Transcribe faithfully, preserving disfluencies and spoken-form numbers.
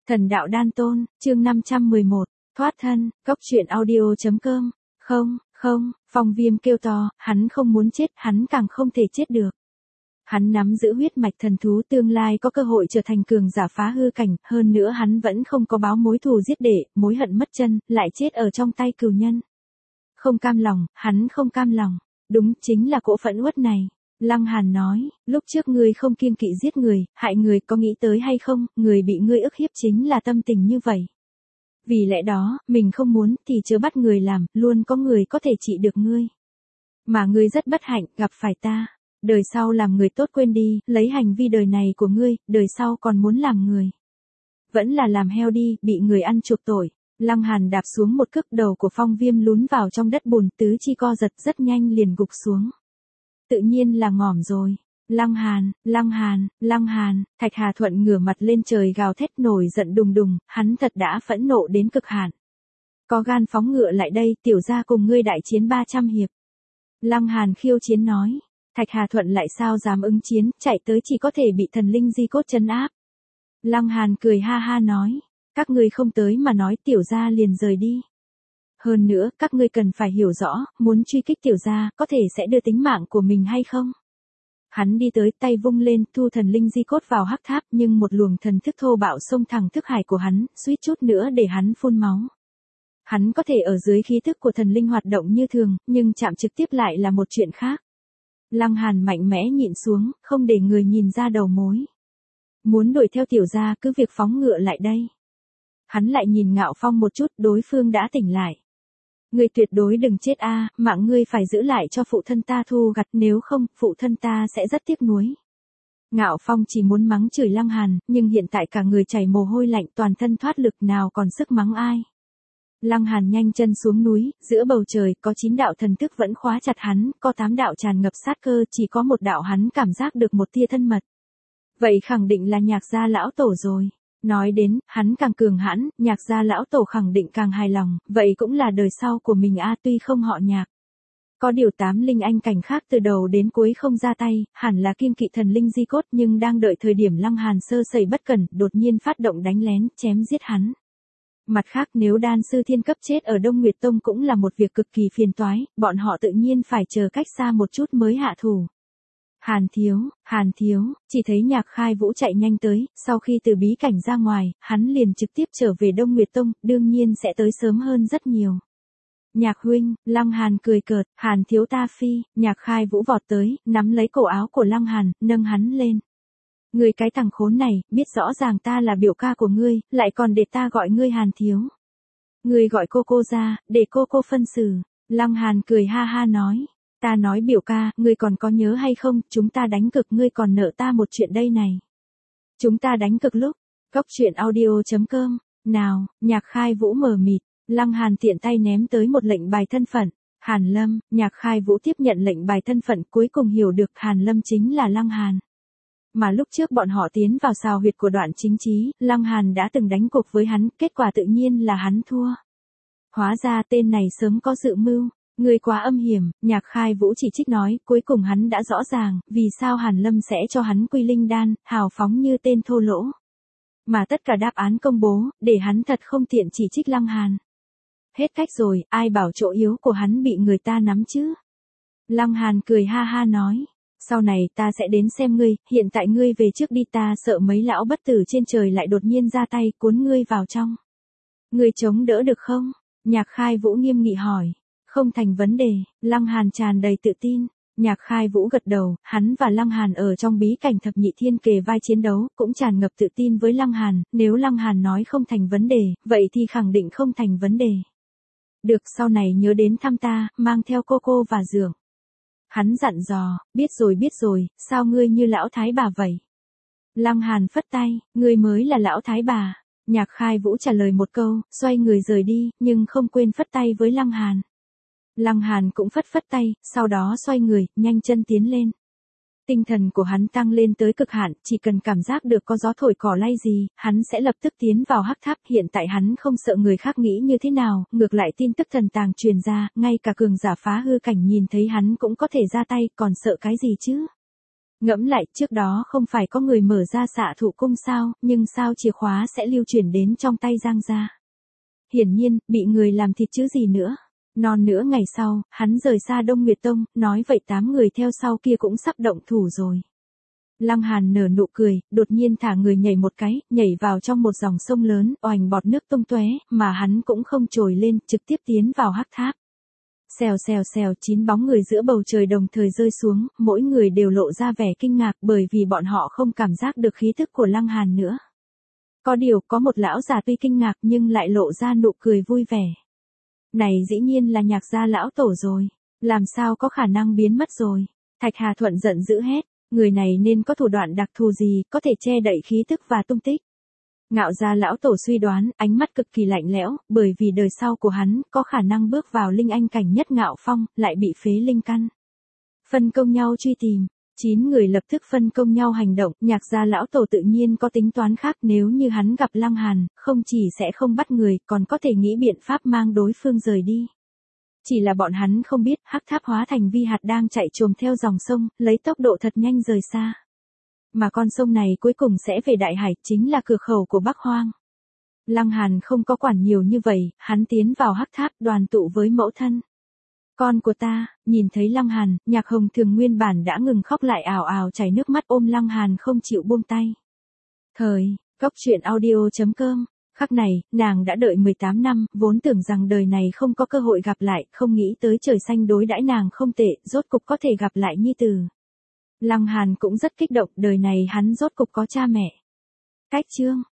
Thần đạo đan tôn, chương năm trăm mười một, thoát thân, cốc truyện audio.com. Không, không, Phong Viêm kêu to, hắn không muốn chết, hắn càng không thể chết được. Hắn nắm giữ huyết mạch thần thú, tương lai có cơ hội trở thành cường giả phá hư cảnh, hơn nữa hắn vẫn không có báo mối thù giết đệ, mối hận mất chân, lại chết ở trong tay cừu nhân. Không cam lòng, hắn không cam lòng, đúng chính là cỗ phẫn uất này. Lăng Hàn nói, lúc trước ngươi không kiêng kỵ giết người, hại người, có nghĩ tới hay không, người bị ngươi ức hiếp chính là tâm tình như vậy. Vì lẽ đó, mình không muốn thì chớ bắt người làm, luôn có người có thể trị được ngươi. Mà ngươi rất bất hạnh, gặp phải ta. Đời sau làm người tốt quên đi, lấy hành vi đời này của ngươi, đời sau còn muốn làm người. Vẫn là làm heo đi, bị người ăn chuộc tội. Lăng Hàn đạp xuống một cước, đầu của Phong Viêm lún vào trong đất bùn, tứ chi co giật rất nhanh liền gục xuống. Tự nhiên là ngỏm rồi. Lăng Hàn, Lăng Hàn, Lăng Hàn, Thạch Hà Thuận ngửa mặt lên trời gào thét nổi giận đùng đùng, hắn thật đã phẫn nộ đến cực hạn. Có gan phóng ngựa lại đây, tiểu gia cùng ngươi đại chiến ba trăm hiệp. Lăng Hàn khiêu chiến nói. Thạch Hà Thuận lại sao dám ứng chiến, chạy tới chỉ có thể bị thần linh di cốt trấn áp. Lăng Hàn cười ha ha nói, các ngươi không tới mà nói tiểu gia liền rời đi. Hơn nữa, các ngươi cần phải hiểu rõ, muốn truy kích tiểu gia, có thể sẽ đưa tính mạng của mình hay không? Hắn đi tới, tay vung lên, thu thần linh di cốt vào hắc tháp, nhưng một luồng thần thức thô bạo xông thẳng thức hải của hắn, suýt chút nữa để hắn phun máu. Hắn có thể ở dưới khí thức của thần linh hoạt động như thường, nhưng chạm trực tiếp lại là một chuyện khác. Lăng Hàn mạnh mẽ nhịn xuống, không để người nhìn ra đầu mối. Muốn đuổi theo tiểu gia, cứ việc phóng ngựa lại đây. Hắn lại nhìn Ngạo Phong một chút, đối phương đã tỉnh lại. Ngươi tuyệt đối đừng chết a, mạng ngươi phải giữ lại cho phụ thân ta thu gặt, nếu không, phụ thân ta sẽ rất tiếc nuối. Ngạo Phong chỉ muốn mắng chửi Lăng Hàn, nhưng hiện tại cả người chảy mồ hôi lạnh, toàn thân thoát lực, nào còn sức mắng ai. Lăng Hàn nhanh chân xuống núi, giữa bầu trời có chín đạo thần thức vẫn khóa chặt hắn, có tám đạo tràn ngập sát cơ, chỉ có một đạo hắn cảm giác được một tia thân mật. Vậy khẳng định là Nhạc gia lão tổ rồi. Nói đến, hắn càng cường hãn, Nhạc gia lão tổ khẳng định càng hài lòng, vậy cũng là đời sau của mình a, tuy không họ Nhạc. Có điều tám linh anh cảnh khác từ đầu đến cuối không ra tay, hẳn là kiêng kỵ thần linh di cốt, nhưng đang đợi thời điểm Lăng Hàn sơ sẩy bất cẩn, đột nhiên phát động đánh lén, chém giết hắn. Mặt khác, nếu đan sư thiên cấp chết ở Đông Nguyệt Tông cũng là một việc cực kỳ phiền toái, bọn họ tự nhiên phải chờ cách xa một chút mới hạ thủ. Hàn thiếu, Hàn thiếu, chỉ thấy Nhạc Khai Vũ chạy nhanh tới, sau khi từ bí cảnh ra ngoài, hắn liền trực tiếp trở về Đông Nguyệt Tông, đương nhiên sẽ tới sớm hơn rất nhiều. Nhạc huynh, Lăng Hàn cười cợt, Hàn thiếu ta phi, Nhạc Khai Vũ vọt tới, nắm lấy cổ áo của Lăng Hàn, nâng hắn lên. Ngươi cái thằng khốn này, biết rõ ràng ta là biểu ca của ngươi, lại còn để ta gọi ngươi Hàn thiếu. Ngươi gọi cô cô ra, để cô cô phân xử. Lăng Hàn cười ha ha nói. Ta nói biểu ca, ngươi còn có nhớ hay không, chúng ta đánh cực, ngươi còn nợ ta một chuyện đây này. Chúng ta đánh cực lúc, cốc truyện audio.com, nào, Nhạc Khai Vũ mờ mịt, Lăng Hàn tiện tay ném tới một lệnh bài thân phận, Hàn Lâm, Nhạc Khai Vũ tiếp nhận lệnh bài thân phận, cuối cùng hiểu được Hàn Lâm chính là Lăng Hàn. Mà lúc trước bọn họ tiến vào sào huyệt của Đoạn Chính Chí, Lăng Hàn đã từng đánh cuộc với hắn, kết quả tự nhiên là hắn thua. Hóa ra tên này sớm có dự mưu. Người quá âm hiểm, Nhạc Khai Vũ chỉ trích nói, cuối cùng hắn đã rõ ràng, vì sao Hàn Lâm sẽ cho hắn quy linh đan, hào phóng như tên thô lỗ. Mà tất cả đáp án công bố, để hắn thật không tiện chỉ trích Lăng Hàn. Hết cách rồi, ai bảo chỗ yếu của hắn bị người ta nắm chứ? Lăng Hàn cười ha ha nói, sau này ta sẽ đến xem ngươi, hiện tại ngươi về trước đi, ta sợ mấy lão bất tử trên trời lại đột nhiên ra tay cuốn ngươi vào trong. Ngươi chống đỡ được không? Nhạc Khai Vũ nghiêm nghị hỏi. Không thành vấn đề, Lăng Hàn tràn đầy tự tin. Nhạc Khai Vũ gật đầu, hắn và Lăng Hàn ở trong bí cảnh thập nhị thiên kề vai chiến đấu, cũng tràn ngập tự tin với Lăng Hàn, nếu Lăng Hàn nói không thành vấn đề, vậy thì khẳng định không thành vấn đề. Được, sau này nhớ đến thăm ta, mang theo cô cô và giường. Hắn dặn dò, biết rồi biết rồi, sao ngươi như lão thái bà vậy? Lăng Hàn phất tay, ngươi mới là lão thái bà. Nhạc Khai Vũ trả lời một câu, xoay người rời đi, nhưng không quên phất tay với Lăng Hàn. Lăng Hàn cũng phất phất tay, sau đó xoay người, nhanh chân tiến lên. Tinh thần của hắn tăng lên tới cực hạn, chỉ cần cảm giác được có gió thổi cỏ lay gì, hắn sẽ lập tức tiến vào hắc tháp. Hiện tại hắn không sợ người khác nghĩ như thế nào, ngược lại tin tức thần tàng truyền ra, ngay cả cường giả phá hư cảnh nhìn thấy hắn cũng có thể ra tay, còn sợ cái gì chứ? Ngẫm lại, trước đó không phải có người mở ra Xạ Thủ Cung sao, nhưng sao chìa khóa sẽ lưu chuyển đến trong tay Giang gia? Hiển nhiên, bị người làm thịt chứ gì nữa. Non nữa ngày sau, hắn rời xa Đông Nguyệt Tông, nói vậy tám người theo sau kia cũng sắp động thủ rồi. Lăng Hàn nở nụ cười, đột nhiên thả người nhảy một cái, nhảy vào trong một dòng sông lớn, oành bọt nước tung tóe, mà hắn cũng không trồi lên, trực tiếp tiến vào hắc tháp. Xèo xèo xèo, chín bóng người giữa bầu trời đồng thời rơi xuống, mỗi người đều lộ ra vẻ kinh ngạc bởi vì bọn họ không cảm giác được khí thức của Lăng Hàn nữa. Có điều, có một lão già tuy kinh ngạc nhưng lại lộ ra nụ cười vui vẻ. Này dĩ nhiên là Nhạc gia lão tổ rồi, làm sao có khả năng biến mất rồi. Thạch Hà Thuận giận dữ hét, người này nên có thủ đoạn đặc thù gì, có thể che đậy khí tức và tung tích. Ngạo gia lão tổ suy đoán, ánh mắt cực kỳ lạnh lẽo, bởi vì đời sau của hắn có khả năng bước vào linh anh cảnh nhất Ngạo Phong, lại bị phế linh căn. Phân công nhau truy tìm, chín người lập tức phân công nhau hành động, Nhạc gia lão tổ tự nhiên có tính toán khác, nếu như hắn gặp Lăng Hàn, không chỉ sẽ không bắt người, còn có thể nghĩ biện pháp mang đối phương rời đi. Chỉ là bọn hắn không biết, hắc tháp hóa thành vi hạt đang chạy trồm theo dòng sông, lấy tốc độ thật nhanh rời xa. Mà con sông này cuối cùng sẽ về Đại Hải, chính là cửa khẩu của Bắc Hoang. Lăng Hàn không có quản nhiều như vậy, hắn tiến vào hắc tháp đoàn tụ với mẫu thân. Con của ta, nhìn thấy Lăng Hàn, Nhạc Hồng Thường nguyên bản đã ngừng khóc lại ào ào chảy nước mắt ôm Lăng Hàn không chịu buông tay. Thời, Cốc Truyện Audio chấm com, khắc này, nàng đã đợi mười tám năm, vốn tưởng rằng đời này không có cơ hội gặp lại, không nghĩ tới trời xanh đối đãi nàng không tệ, rốt cục có thể gặp lại nhi tử. Lăng Hàn cũng rất kích động, đời này hắn rốt cục có cha mẹ. Cách chương